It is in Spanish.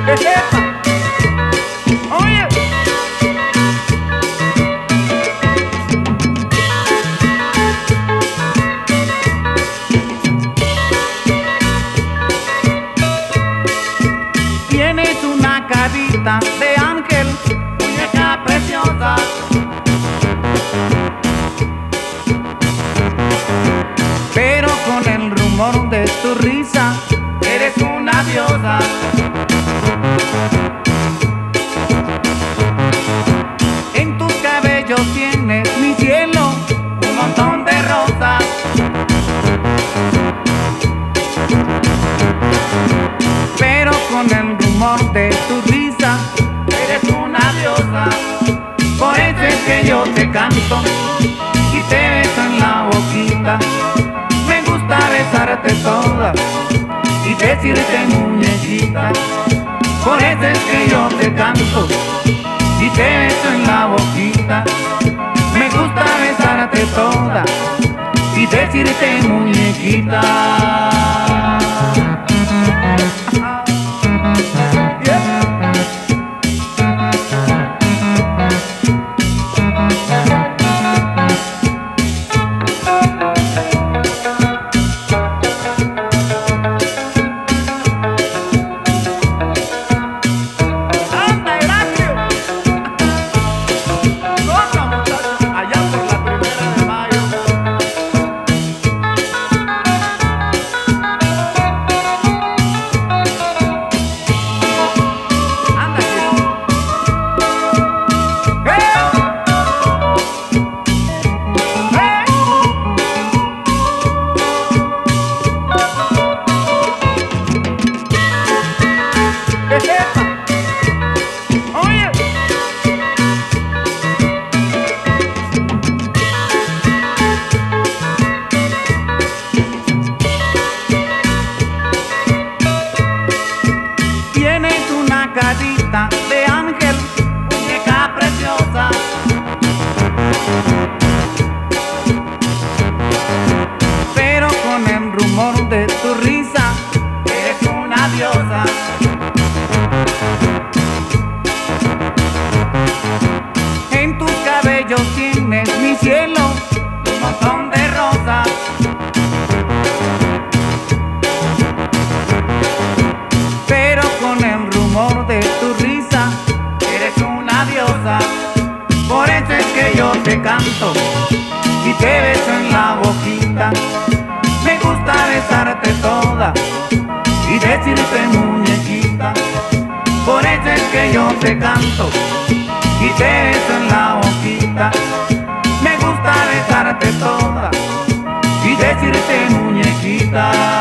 Epa. Oye. Tienes una carita de ángel, muñeca preciosa. Pero con el rumor de tu risa, eres una diosa. En tus cabellos tienes, mi cielo, un montón de rosas. Pero con el rumor de tu risa, eres una diosa. Por eso es que yo te canto y te beso en la boquita. Me gusta besarte toda y decirte muñequita. Por eso es que yo te canto y te beso en la boquita. Me gusta besarte toda y decirte muñequita. Oye. Tienes una carita de ángel, muñeca preciosa. Pero con el rumor de tu risa, eres una diosa. En tus cabellos tienes, mi cielo, un montón de rosas. Pero con el rumor de tu risa, eres una diosa. Por eso es que yo te canto y te beso en la boquita. Me gusta besarte toda y decirte muñequita. Por eso es que yo te canto y te beso en la boquita. Me gusta besarte toda y decirte muñequita.